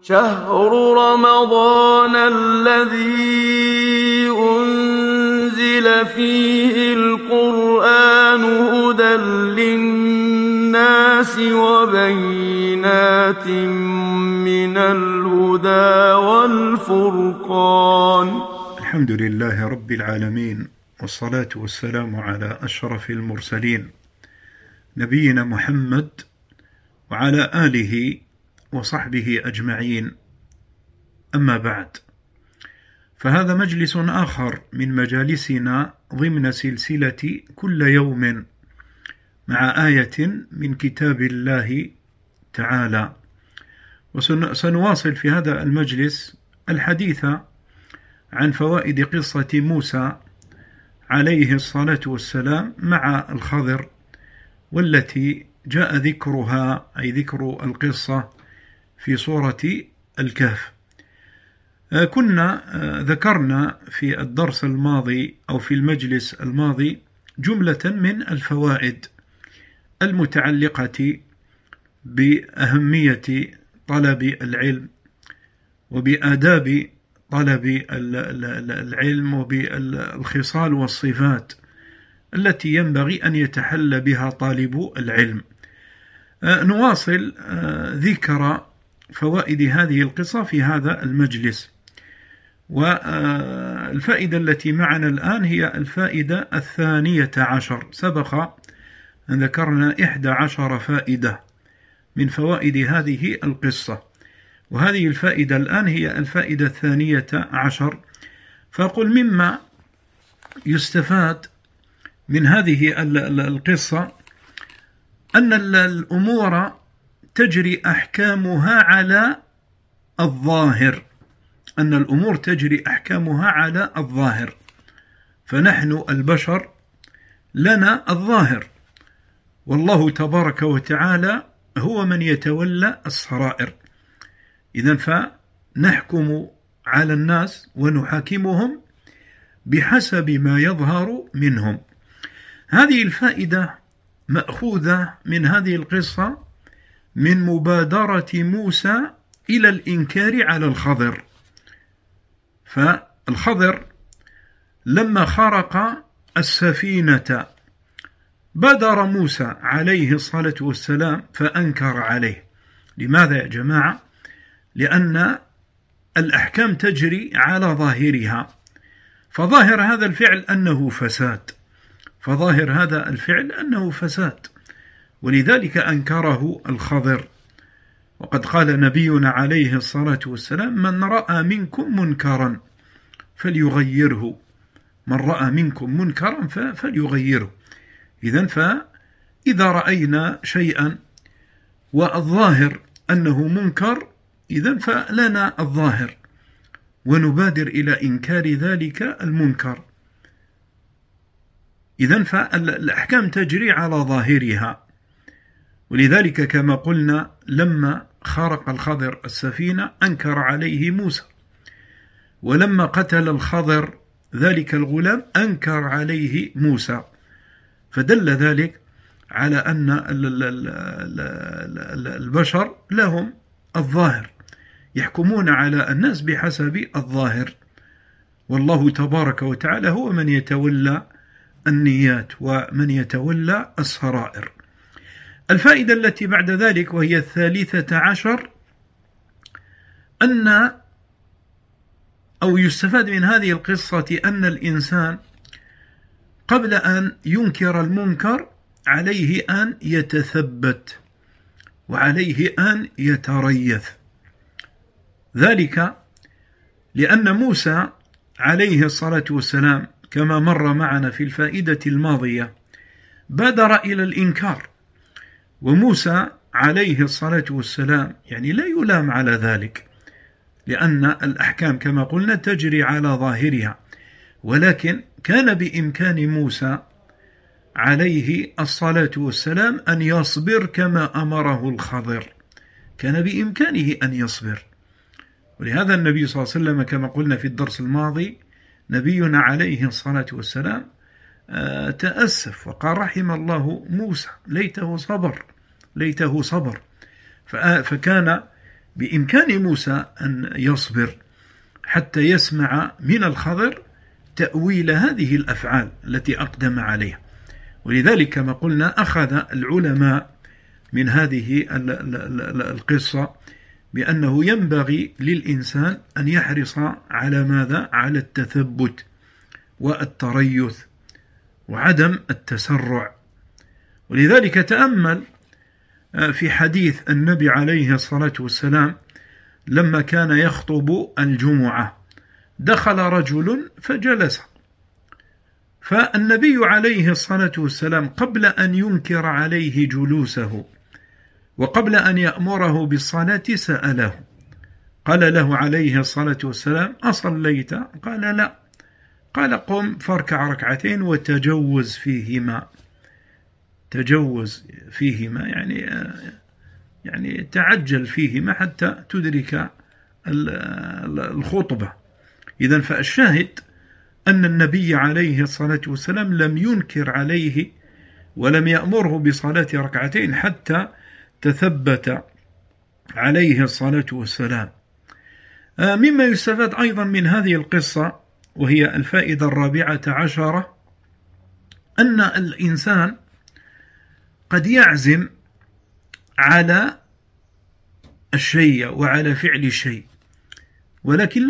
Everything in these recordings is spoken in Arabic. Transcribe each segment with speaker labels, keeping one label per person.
Speaker 1: شهر رمضان الذي أنزل فيه القرآن هدى للناس وبينات من الهدى والفرقان.
Speaker 2: الحمد لله رب العالمين، والصلاة والسلام على أشرف المرسلين نبينا محمد وعلى آله وصحبه أجمعين. أما بعد، فهذا مجلس آخر من مجالسنا ضمن سلسلة كل يوم مع آية من كتاب الله تعالى. وسنواصل في هذا المجلس الحديث عن فوائد قصة موسى عليه الصلاة والسلام مع الخضر، والتي جاء ذكرها أي ذكر القصة في سورة الكهف. كنا ذكرنا في الدرس الماضي أو في المجلس الماضي جملة من الفوائد المتعلقة بأهمية طلب العلم وبآداب طلب العلم وبالخصال والصفات التي ينبغي أن يتحلى بها طالب العلم. نواصل ذكر فوائد هذه القصة في هذا المجلس، والفائدة التي معنا الآن هي الفائدة 12. سبق أن ذكرنا 11 فائدة من فوائد هذه القصة، وهذه الفائدة الآن هي الفائدة 12. فأقول مما يستفاد من هذه القصة أن الأمور تجري أحكامها على الظاهر، أن الأمور تجري أحكامها على الظاهر. فنحن البشر لنا الظاهر، والله تبارك وتعالى هو من يتولى السرائر. إذن فنحكم على الناس ونحاكمهم بحسب ما يظهر منهم. هذه الفائدة مأخوذة من هذه القصة من مبادرة موسى إلى الإنكار على الخضر. فالخضر لما خرق السفينة بادر موسى عليه الصلاة والسلام فأنكر عليه. لماذا يا جماعة؟ لأن الأحكام تجري على ظاهرها، فظاهر هذا الفعل أنه فساد، ولذلك أنكره الخضر. وقد قال نبينا عليه الصلاة والسلام: من رأى منكم منكرا فليغيره، من رأى منكم منكرا فليغيره. إذن فإذا رأينا شيئا والظاهر أنه منكر، إذن فلنا الظاهر ونبادر إلى إنكار ذلك المنكر. إذن فالأحكام تجري على ظاهرها، ولذلك كما قلنا لما خرق الخضر السفينة أنكر عليه موسى، ولما قتل الخضر ذلك الغلام أنكر عليه موسى. فدل ذلك على أن البشر لهم الظاهر، يحكمون على الناس بحسب الظاهر، والله تبارك وتعالى هو من يتولى النيات ومن يتولى السرائر. الفائدة التي بعد ذلك وهي 13، أو يستفاد من هذه القصة أن الإنسان قبل أن ينكر المنكر عليه أن يتثبت وعليه أن يتريث. ذلك لأن موسى عليه الصلاة والسلام كما مر معنا في الفائدة الماضية بادر إلى الإنكار، وموسى عليه الصلاة والسلام يعني لا يلام على ذلك، لأن الأحكام كما قلنا تجري على ظاهرها، ولكن كان بإمكان موسى عليه الصلاة والسلام أن يصبر كما أمره الخضر، كان بإمكانه أن يصبر. ولهذا النبي صلى الله عليه وسلم كما قلنا في الدرس الماضي نبينا عليه الصلاة والسلام تأسف وقال: رحم الله موسى، ليته صبر. فكان بإمكان موسى أن يصبر حتى يسمع من الخضر تأويل هذه الأفعال التي أقدم عليها. ولذلك كما قلنا أخذ العلماء من هذه القصة بأنه ينبغي للإنسان أن يحرص على ماذا؟ على التثبت والتريث وعدم التسرع. ولذلك تأمل في حديث النبي عليه الصلاة والسلام لما كان يخطب الجمعة، دخل رجل فجلس، فالنبي عليه الصلاة والسلام قبل أن ينكر عليه جلوسه وقبل أن يأمره بالصلاة سأله، قال له عليه الصلاة والسلام: أصليت؟ قال: لا. قال: قم فاركع ركعتين وتجوز فيهما. تجوز فيهما يعني تعجل فيهما حتى تدرك الخطبة. إذن فالشاهد أن النبي عليه الصلاة والسلام لم ينكر عليه ولم يأمره بصلاة ركعتين حتى تثبت عليه الصلاة والسلام. مما يستفاد أيضا من هذه القصة وهي الفائدة 14 أن الإنسان قد يعزم على الشيء وعلى فعل الشيء ولكن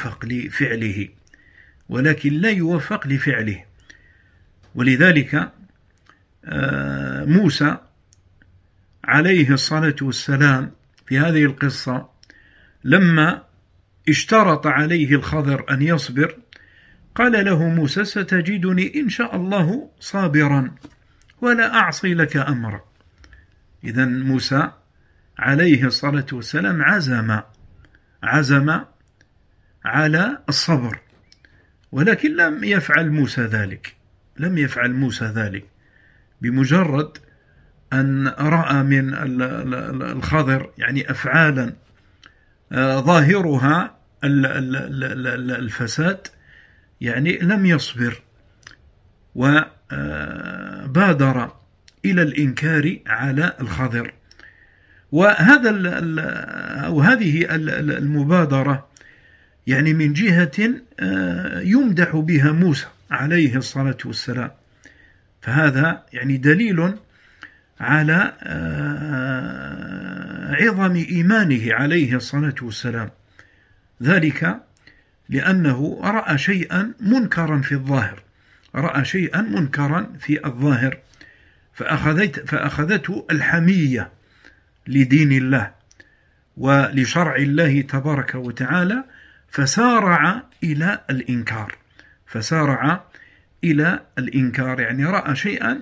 Speaker 2: لا يوفق لفعله. ولذلك موسى عليه الصلاة والسلام في هذه القصة لما اشترط عليه الخضر أن يصبر قال له موسى: ستجدني إن شاء الله صابرا ولا أعصي لك أمرا. إذن موسى عليه الصلاة والسلام عزم على الصبر، ولكن لم يفعل موسى ذلك. بمجرد أن رأى من الخضر أفعالا ظاهرها الفساد لم يصبر وبادر إلى الإنكار على الخضر. وهذه المبادرة من جهة يمدح بها موسى عليه الصلاة والسلام، فهذا دليل على عظم إيمانه عليه الصلاة والسلام، ذلك لأنه رأى شيئا منكرا في الظاهر فأخذته الحمية لدين الله ولشرع الله تبارك وتعالى، فسارع إلى الإنكار. رأى شيئا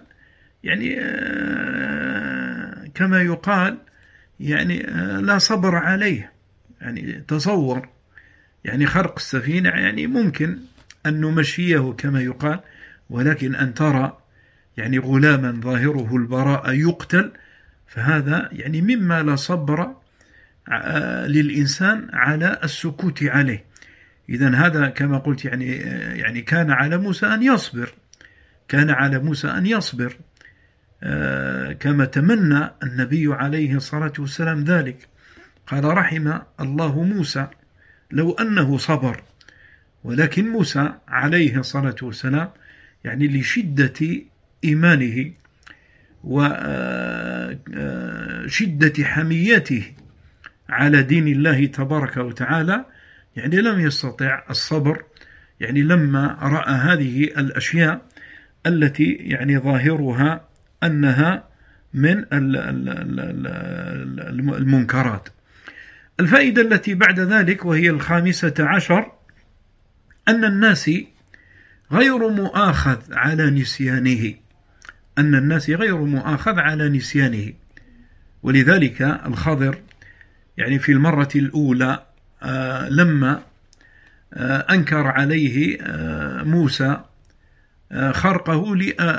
Speaker 2: كما يقال لا صبر عليه. تصور خرق السفينة ممكن أن نمشيه كما يقال، ولكن أن ترى غلاما ظاهره البراءة يقتل، فهذا مما لا صبر للإنسان على السكوت عليه. إذن هذا كما قلت كان على موسى أن يصبر كما تمنى النبي عليه الصلاة والسلام ذلك. قال: رحم الله موسى لو أنه صبر. ولكن موسى عليه الصلاة والسلام لشدة إيمانه وشدة حميته على دين الله تبارك وتعالى لم يستطع الصبر لما رأى هذه الأشياء التي ظاهرها أنها من المنكرات. الفائدة التي بعد ذلك وهي 15 أن الناس غير مؤاخذ على نسيانه. ولذلك الخضر في المرة الأولى لما أنكر عليه موسى خرقه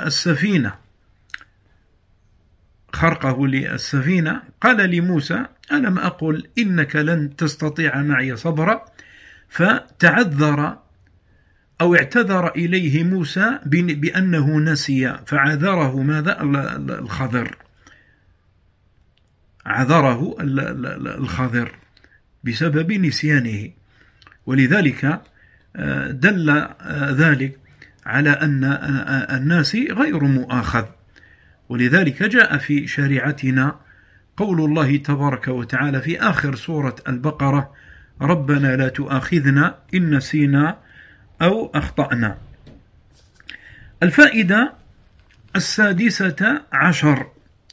Speaker 2: للسفينة قال لموسى: ألم أقل إنك لن تستطيع معي صبرا؟ فتعذر أو اعتذر إليه موسى بأنه نسي، فعذره ماذا؟ الخضر. بسبب نسيانه، ولذلك دل ذلك على أن الناس غير مؤاخذ. ولذلك جاء في شريعتنا قول الله تبارك وتعالى في آخر سورة البقرة: ربنا لا تؤاخذنا إن نسينا أو أخطأنا. الفائدة 16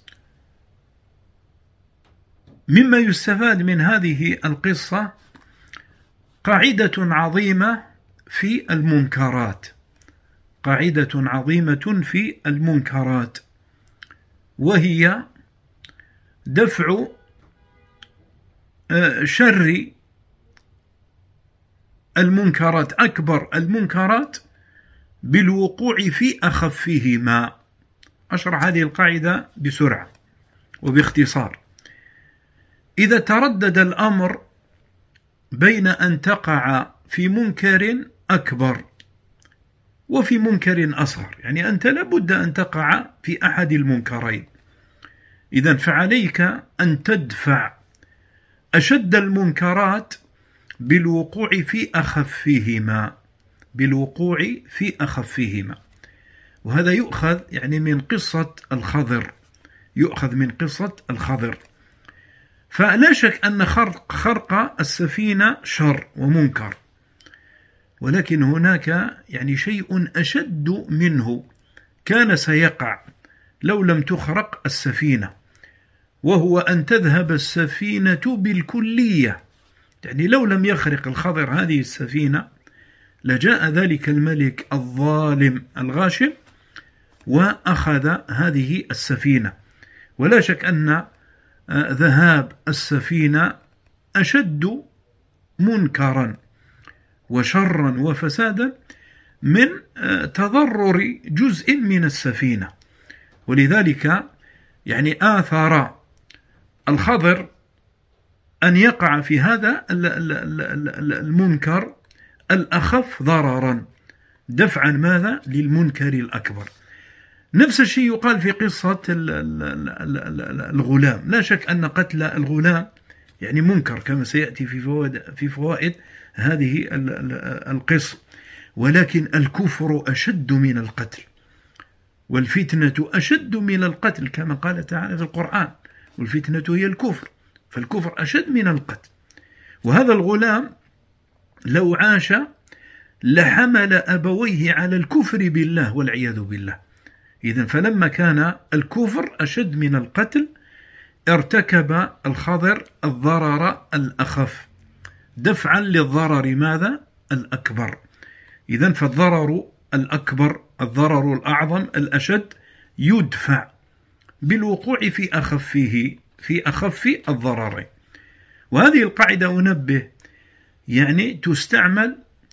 Speaker 2: مما يستفاد من هذه القصة قاعدة عظيمة في المنكرات، قاعدة عظيمة في المنكرات، وهي دفع شر المنكرات، أكبر المنكرات، بالوقوع في أخفهما. أشرح هذه القاعدة بسرعة وباختصار. إذا تردد الأمر بين أن تقع في منكر أكبر وفي منكر أصغر، يعني أنت لابد أن تقع في أحد المنكرين، إذن فعليك أن تدفع أشد المنكرات بالوقوع في أخفهما، بالوقوع في أخفهما. وهذا يؤخذ يعني من قصة الخضر، يؤخذ من قصة الخضر. فلا شك أن خرق السفينة شر ومنكر، ولكن هناك يعني شيء أشد منه كان سيقع لو لم تخرق السفينة، وهو أن تذهب السفينة بالكلية. يعني لو لم يخرق الخضر هذه السفينة لجاء ذلك الملك الظالم الغاشم وأخذ هذه السفينة. ولا شك أن ذهاب السفينة أشد منكرا وشرا وفسادا من تضرر جزء من السفينة. ولذلك يعني آثر الخضر أن يقع في هذا المنكر الأخف ضررا دفعا ماذا؟ للمنكر الأكبر. نفس الشيء يقال في قصة الغلام. لا شك أن قتل الغلام يعني منكر كما سيأتي في فوائد هذه القصة، ولكن الكفر أشد من القتل، والفتنة أشد من القتل كما قال تعالى في القرآن: والفتنة هي الكفر، فالكفر أشد من القتل. وهذا الغلام لو عاش لحمل أبويه على الكفر بالله والعياذ بالله. إذن فلما كان الكفر أشد من القتل ارتكب الخضر الضرر الأخف دفعا للضرر ماذا؟ الأكبر. إذن فالضرر الأكبر، الضرر الأعظم الأشد، يدفع بالوقوع في أخف الضررين. وهذه القاعدة أنبه يعني تستعمل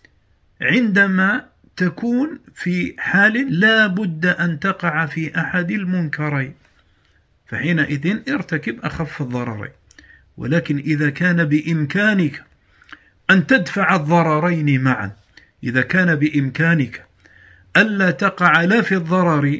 Speaker 2: عندما تكون في حال لا بد أن تقع في أحد المنكرين، فحينئذ ارتكب أخف الضررين. ولكن إذا كان بإمكانك أن تدفع الضررين معا، إذا كان بإمكانك ألا تقع لا في الضرر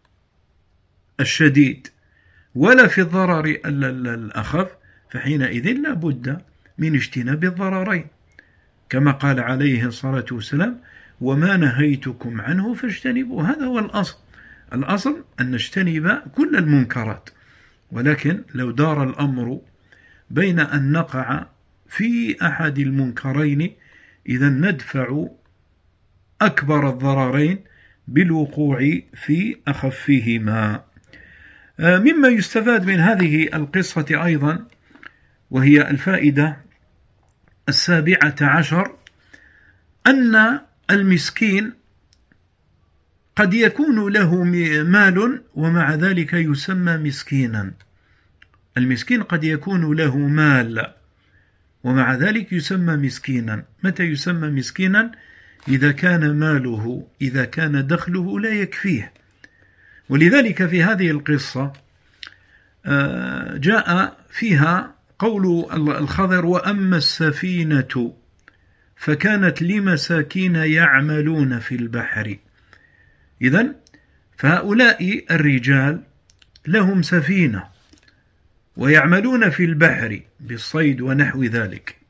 Speaker 2: الشديد ولا في الضرر الأخف، فحينئذ لا بد من اجتناب الضررين، كما قال عليه الصلاة والسلام: وما نهيتكم عنه فاجتنبوا. هذا هو الأصل، الأصل أن نجتنب كل المنكرات. ولكن لو دار الأمر بين أن نقع في أحد المنكرين، إذا ندفع أكبر الضررين بالوقوع في أخفهما. مما يستفاد من هذه القصة أيضا، وهي الفائدة 17، أن المسكين قد يكون له مال ومع ذلك يسمى مسكينا. المسكين قد يكون له مال ومع ذلك يسمى مسكينا. متى يسمى مسكينا؟ إذا كان ماله، إذا كان دخله لا يكفيه. ولذلك في هذه القصة جاء فيها قول الخضر: وأما السفينة فكانت لمساكين يعملون في البحر. إذن فهؤلاء الرجال لهم سفينة ويعملون في البحر بالصيد ونحو ذلك.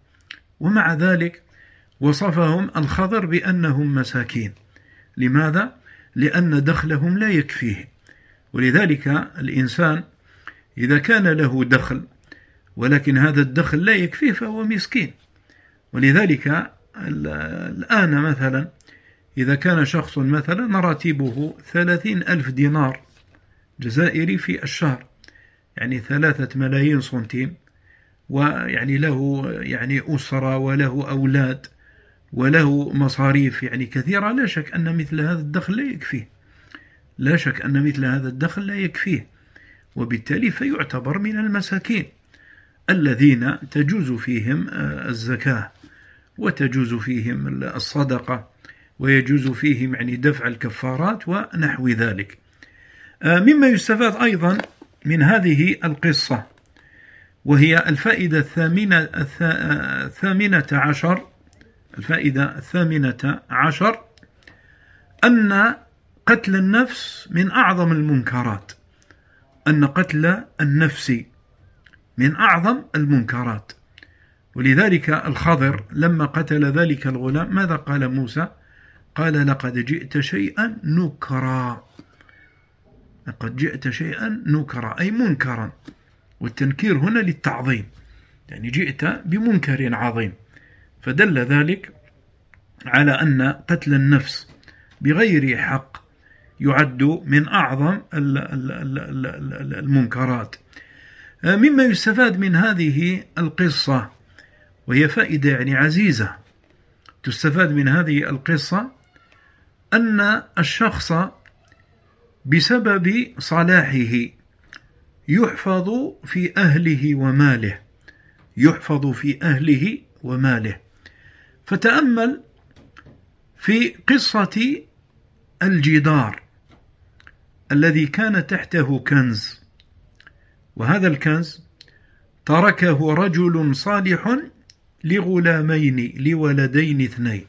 Speaker 2: ومع ذلك وصفهم الخضر بأنهم مساكين. لماذا؟ لأن دخلهم لا يكفيه. ولذلك الإنسان إذا كان له دخل ولكن هذا الدخل لا يكفيه فهو مسكين. ولذلك الآن مثلا إذا كان شخص مثلا راتبه 30,000 دينار جزائري في الشهر، يعني 3 ملايين سنتيم، ويعني له يعني أسرة وله أولاد وله مصاريف يعني كثيرة، لا شك أن مثل هذا الدخل لا يكفيه، لا شك أن مثل هذا الدخل لا يكفيه، وبالتالي فيعتبر من المساكين الذين تجوز فيهم الزكاة وتجوز فيهم الصدقة ويجوز فيهم يعني دفع الكفارات ونحو ذلك. مما يستفاد أيضا من هذه القصة وهي الفائدة الثامنة عشر أن قتل النفس من أعظم المنكرات، أن قتل النفس من أعظم المنكرات. ولذلك الخضر لما قتل ذلك الغلام ماذا قال موسى؟ قال لقد جئت شيئا نكرا، لقد جئت شيئا نكرا أي منكرا، والتنكير هنا للتعظيم، يعني جئت بمنكر عظيم. فدل ذلك على أن قتل النفس بغير حق يعد من أعظم المنكرات. مما يستفاد من هذه القصة وهي فائدة يعني عزيزة تستفاد من هذه القصة، أن الشخص بسبب صلاحه يحفظ في أهله وماله، يحفظ في أهله وماله. فتأمل في قصة الجدار الذي كان تحته كنز، وهذا الكنز تركه رجل صالح لغلامين لولدين 2.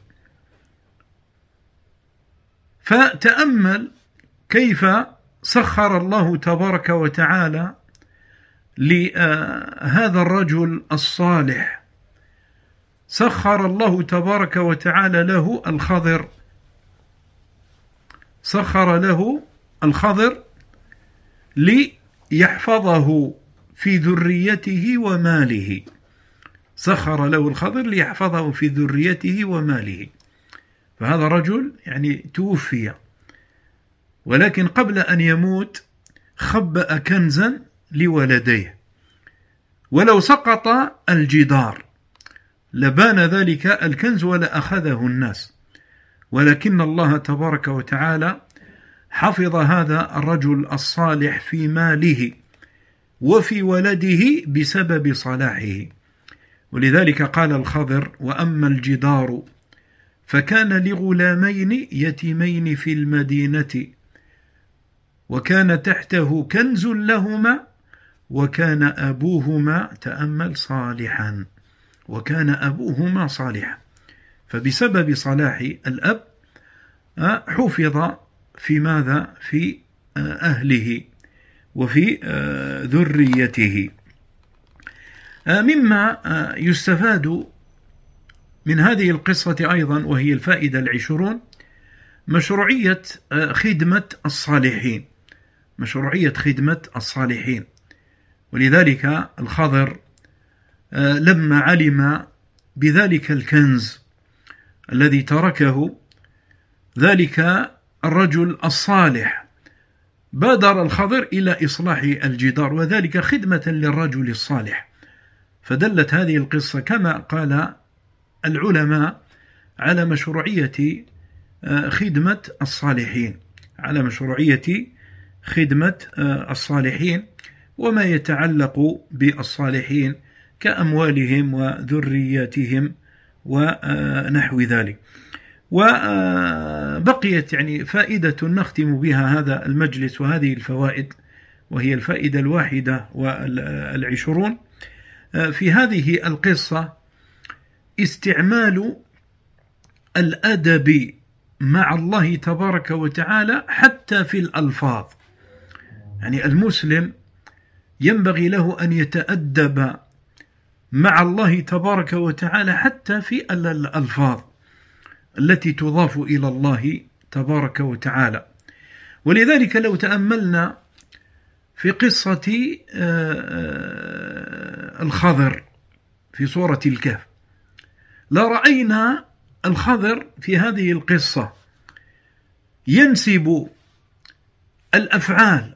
Speaker 2: فتأمل كيف سخر الله تبارك وتعالى لهذا الرجل الصالح، سخر الله تبارك وتعالى له الخضر، سخر له الخضر ليحفظه في ذريته وماله، سخر له الخضر ليحفظه في ذريته وماله. فهذا رجل يعني توفي، ولكن قبل أن يموت خبأ كنزا لولديه، ولو سقط الجدار لبان ذلك الكنز ولأخذه الناس، ولكن الله تبارك وتعالى حفظ هذا الرجل الصالح في ماله وفي ولده بسبب صلاحه. ولذلك قال الخضر: وأما الجدار فكان لغلامين يتيمين في المدينة وكان تحته كنز لهما وكان أبوهما تأمل صالحا، وكان أبوهما صالحا. فبسبب صلاح الأب حفظ في ماذا؟ في أهله وفي ذريته. مما يستفاد من هذه القصة أيضا وهي الفائدة 20 مشروعية خدمة الصالحين، مشروعية خدمة الصالحين. ولذلك الخضر لما علم بذلك الكنز الذي تركه ذلك الرجل الصالح بادر الخضر إلى إصلاح الجدار، وذلك خدمة للرجل الصالح. فدلت هذه القصة كما قال العلماء على مشروعية خدمة الصالحين، على مشروعية خدمة الصالحين وما يتعلق بالصالحين كأموالهم وذرياتهم ونحو ذلك. وبقيت يعني فائدة نختم بها هذا المجلس وهذه الفوائد، وهي الفائدة 21 في هذه القصة: استعمال الأدب مع الله تبارك وتعالى حتى في الألفاظ. يعني المسلم ينبغي له أن يتأدب مع الله تبارك وتعالى حتى في الألفاظ التي تضاف إلى الله تبارك وتعالى. ولذلك لو تأملنا في قصة الخضر في سورة الكهف لرأينا الخضر في هذه القصة ينسب الأفعال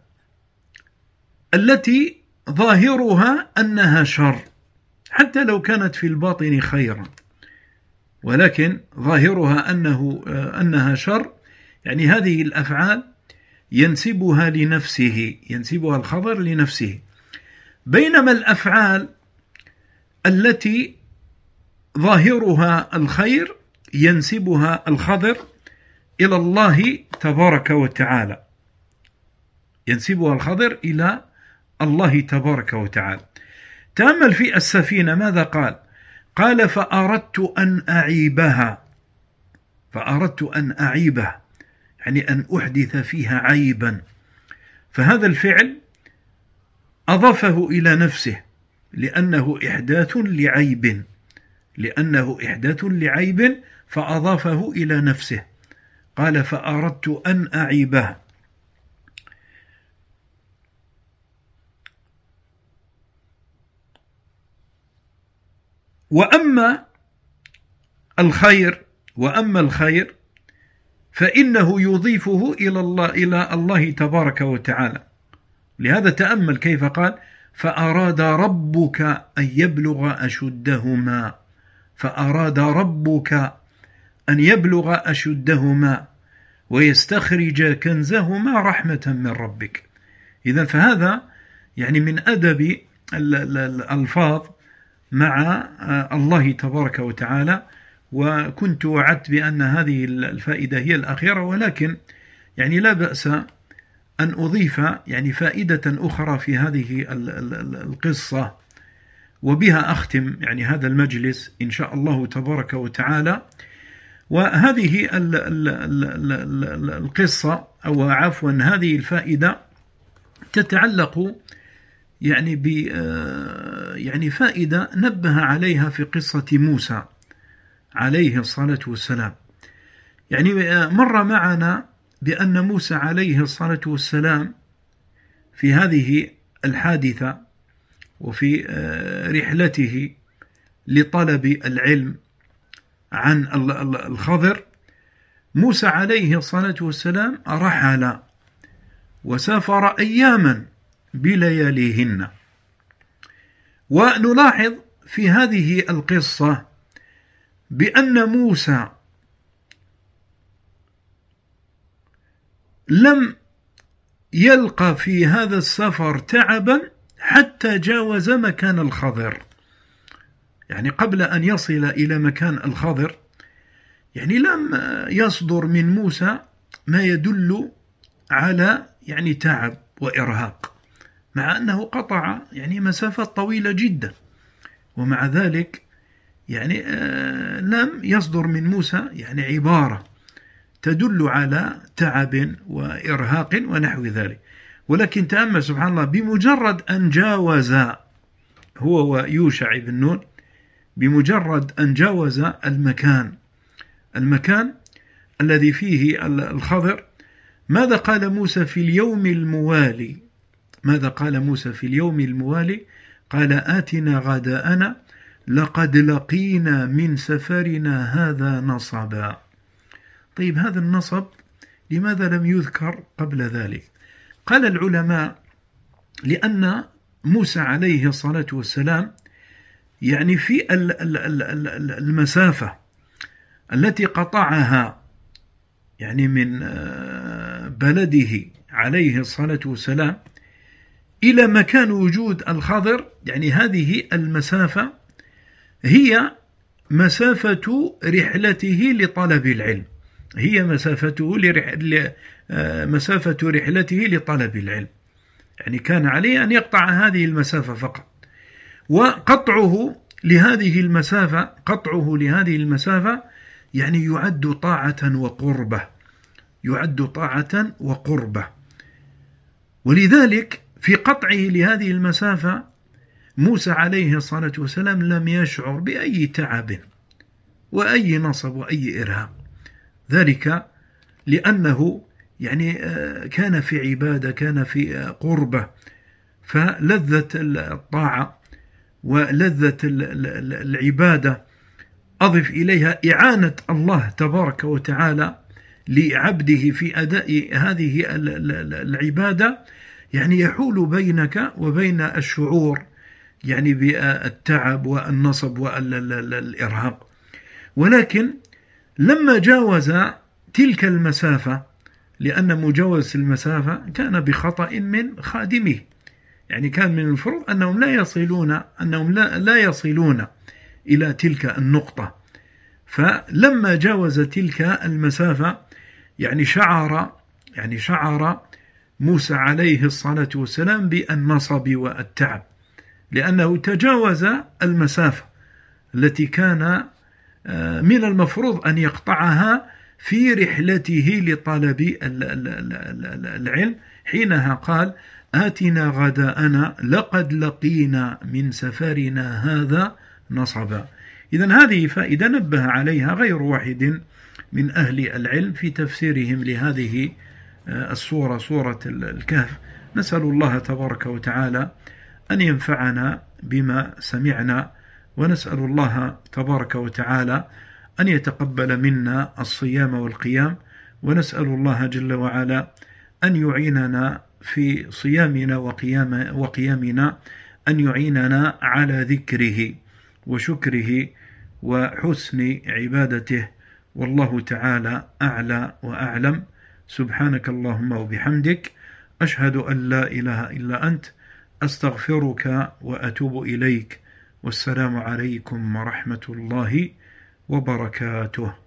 Speaker 2: التي ظاهرها أنها شر حتى لو كانت في الباطن خيرا، ولكن ظاهرها أنها شر، يعني هذه الأفعال ينسبها لنفسه، ينسبها الخضر لنفسه، بينما الأفعال التي ظاهرها الخير ينسبها الخضر إلى الله تبارك وتعالى، ينسبها الخضر إلى الله تبارك وتعالى. تأمل في السفينة ماذا قال؟ قال فأردت أن أعيبها، فأردت أن أعيبها يعني أن أحدث فيها عيبا، فهذا الفعل أضافه إلى نفسه لأنه إحداث لعيب، لأنه إحداث لعيب فأضافه إلى نفسه، قال فأردت أن أعيبها. وأما الخير فإنه يضيفه إلى الله تبارك وتعالى. لهذا تأمل كيف قال فأراد ربك أن يبلغ أشدهما، فأراد ربك أن يبلغ أشدهما ويستخرج كنزهما رحمة من ربك. إذن فهذا يعني من أدب الألفاظ مع الله تبارك وتعالى. وكنت وعدت بأن هذه الفائدة هي الأخيرة، ولكن يعني لا بأس أن أضيف يعني فائدة أخرى في هذه القصة، وبها أختم يعني هذا المجلس إن شاء الله تبارك وتعالى. وهذه القصة أو عفوا هذه الفائدة تتعلق يعني يعني فائدة نبه عليها في قصة موسى عليه الصلاة والسلام. يعني مر معنا بأن موسى عليه الصلاة والسلام في هذه الحادثة وفي رحلته لطلب العلم عن الخضر، موسى عليه الصلاة والسلام رحل وسافر أياما بلياليهن. ونلاحظ في هذه القصة بأن موسى لم يلقى في هذا السفر تعبا حتى جاوز مكان الخضر، يعني قبل أن يصل إلى مكان الخضر يعني لم يصدر من موسى ما يدل على يعني تعب وإرهاق، مع أنه قطع يعني مسافات طويلة جدا، ومع ذلك يعني لم يصدر من موسى يعني عبارة تدل على تعب وإرهاق ونحو ذلك. ولكن تأمل سبحان الله، بمجرد أن جاوز هو ويوشع بن نون، بمجرد أن جاوز المكان الذي فيه الخضر، ماذا قال موسى في اليوم الموالي؟ ماذا قال موسى في اليوم الموالي؟ قال آتنا غداءنا لقد لقينا من سفرنا هذا نصبا. طيب هذا النصب لماذا لم يذكر قبل ذلك؟ قال العلماء لأن موسى عليه الصلاة والسلام يعني في المسافة التي قطعها يعني من بلده عليه الصلاة والسلام إلى مكان وجود الخضر، يعني هذه المسافة هي مسافة رحلته لطلب العلم، هي مسافة رحلته لطلب العلم، يعني كان عليه أن يقطع هذه المسافة فقط. وقطعه لهذه المسافة يعني يعد طاعة وقربة، ولذلك في قطعه لهذه المسافة موسى عليه الصلاة والسلام لم يشعر بأي تعب وأي نصب وأي إرهاق، ذلك لأنه يعني كان في عبادة، كان في قربة، فلذة الطاعة ولذة العبادة أضف إليها إعانة الله تبارك وتعالى لعبده في أداء هذه العبادة، يعني يحول بينك وبين الشعور يعني بالتعب والنصب والإرهاق. ولكن لما جاوز تلك المسافة، لأن مجاوز المسافة كان بخطأ من خادمه، يعني كان من المفروض أنهم لا يصلون إلى تلك النقطة، فلما جاوز تلك المسافة يعني شعر موسى عليه الصلاة والسلام بالنصب والتعب، لأنه تجاوز المسافة التي كان من المفروض أن يقطعها في رحلته لطلب العلم، حينها قال: آتنا غداءنا لقد لقينا من سفرنا هذا نصبا. إذن هذه فائدة نبه عليها غير واحد من أهل العلم في تفسيرهم لهذه السورة، سورة الكهف. نسأل الله تبارك وتعالى أن ينفعنا بما سمعنا، ونسأل الله تبارك وتعالى أن يتقبل منا الصيام والقيام، ونسأل الله جل وعلا أن يعيننا في صيامنا وقيامنا، أن يعيننا على ذكره وشكره وحسن عبادته، والله تعالى أعلى وأعلم. سبحانك اللهم وبحمدك، أشهد أن لا إله إلا أنت، أستغفرك وأتوب إليك، والسلام عليكم ورحمة الله وبركاته.